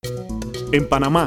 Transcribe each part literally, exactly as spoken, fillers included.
En Panamá,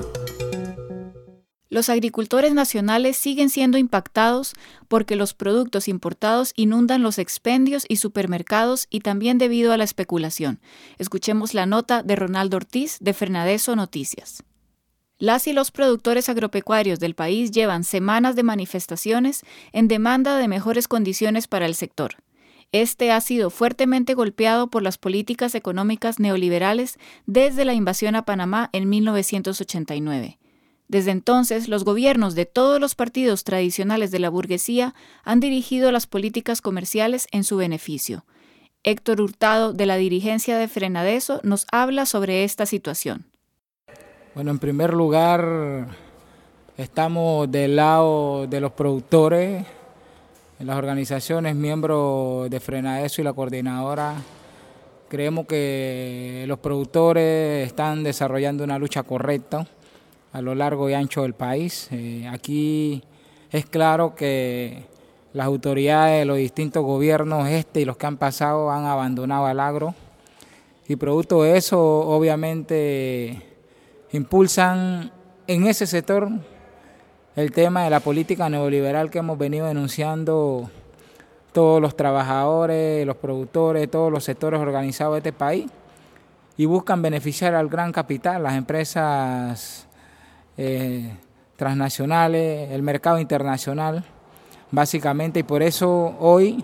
los agricultores nacionales siguen siendo impactados porque los productos importados inundan los expendios y supermercados y también debido a la especulación. Escuchemos la nota de Ronaldo Ortiz de Frenadeso Noticias. Las y los productores agropecuarios del país llevan semanas de manifestaciones en demanda de mejores condiciones para el sector. Este ha sido fuertemente golpeado por las políticas económicas neoliberales desde la invasión a Panamá en mil novecientos ochenta y nueve. Desde entonces, los gobiernos de todos los partidos tradicionales de la burguesía han dirigido las políticas comerciales en su beneficio. Héctor Hurtado, de la dirigencia de Frenadeso, nos habla sobre esta situación. Bueno, en primer lugar, estamos del lado de los productores, en las organizaciones, miembros de Frenadeso y la coordinadora. Creemos que los productores están desarrollando una lucha correcta a lo largo y ancho del país. Eh, aquí es claro que las autoridades de los distintos gobiernos, este y los que han pasado, han abandonado al agro y producto de eso, obviamente, impulsan en ese sector el tema de la política neoliberal que hemos venido denunciando todos los trabajadores, los productores, todos los sectores organizados de este país, y buscan beneficiar al gran capital, las empresas Eh, transnacionales, el mercado internacional, básicamente, y por eso hoy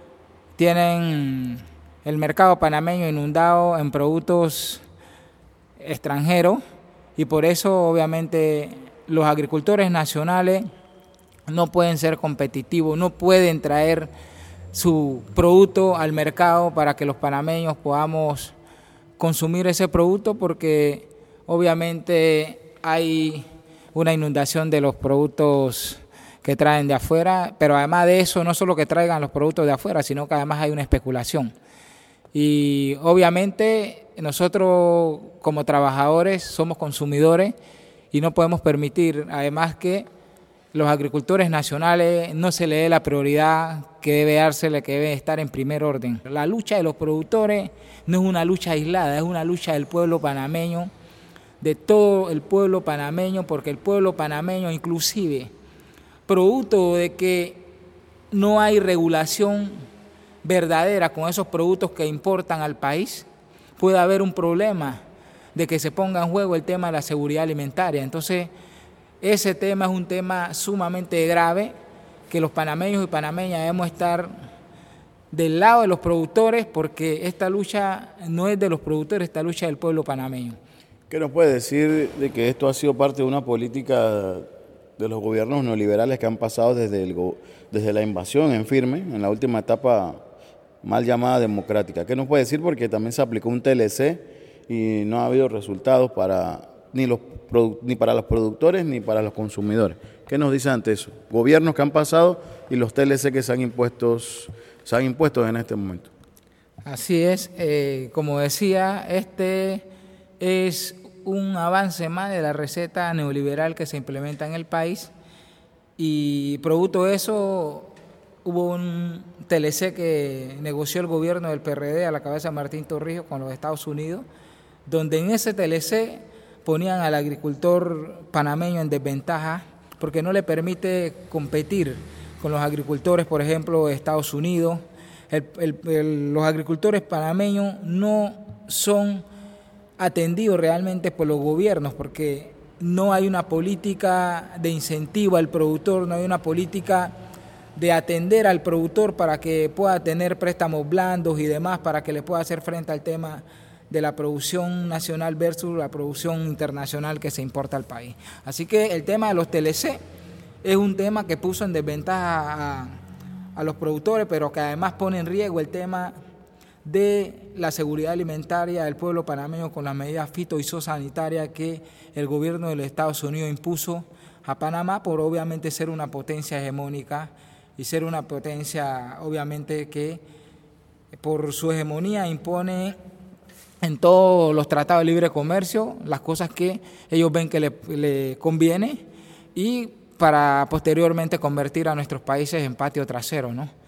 tienen el mercado panameño inundado en productos extranjeros, y por eso obviamente los agricultores nacionales no pueden ser competitivos, no pueden traer su producto al mercado para que los panameños podamos consumir ese producto, porque obviamente hay una inundación de los productos que traen de afuera, pero además de eso, no solo que traigan los productos de afuera, sino que además hay una especulación. Y obviamente nosotros como trabajadores somos consumidores y no podemos permitir, además, que los agricultores nacionales no se le dé la prioridad que debe dársele, que debe estar en primer orden. La lucha de los productores no es una lucha aislada, es una lucha del pueblo panameño, de todo el pueblo panameño, porque el pueblo panameño, inclusive, producto de que no hay regulación verdadera con esos productos que importan al país, puede haber un problema de que se ponga en juego el tema de la seguridad alimentaria. Entonces, ese tema es un tema sumamente grave, que los panameños y panameñas debemos estar del lado de los productores, porque esta lucha no es de los productores, esta lucha es del pueblo panameño. ¿Qué nos puede decir de que esto ha sido parte de una política de los gobiernos neoliberales que han pasado desde, el, desde la invasión en firme, en la última etapa mal llamada democrática? ¿Qué nos puede decir? Porque también se aplicó un T L C y no ha habido resultados para ni, los, ni para los productores ni para los consumidores. ¿Qué nos dice ante eso? Gobiernos que han pasado y los T L C que se han impuesto, se han impuesto en este momento. Así es, eh, como decía, este es un avance más de la receta neoliberal que se implementa en el país, y producto de eso hubo un T L C que negoció el gobierno del P R D a la cabeza de Martín Torrijos con los Estados Unidos, donde en ese T L C ponían al agricultor panameño en desventaja porque no le permite competir con los agricultores, por ejemplo, de Estados Unidos. El, el, el, los agricultores panameños no son atendido realmente por los gobiernos, porque no hay una política de incentivo al productor, no hay una política de atender al productor para que pueda tener préstamos blandos y demás, para que le pueda hacer frente al tema de la producción nacional versus la producción internacional que se importa al país. Así que el tema de los T L C es un tema que puso en desventaja a, a los productores, pero que además pone en riesgo el tema de la seguridad alimentaria del pueblo panameño con las medidas fito y zoosanitarias que el gobierno de los Estados Unidos impuso a Panamá por obviamente ser una potencia hegemónica y ser una potencia obviamente que por su hegemonía impone en todos los tratados de libre comercio las cosas que ellos ven que le, le conviene, y para posteriormente convertir a nuestros países en patio trasero, ¿no?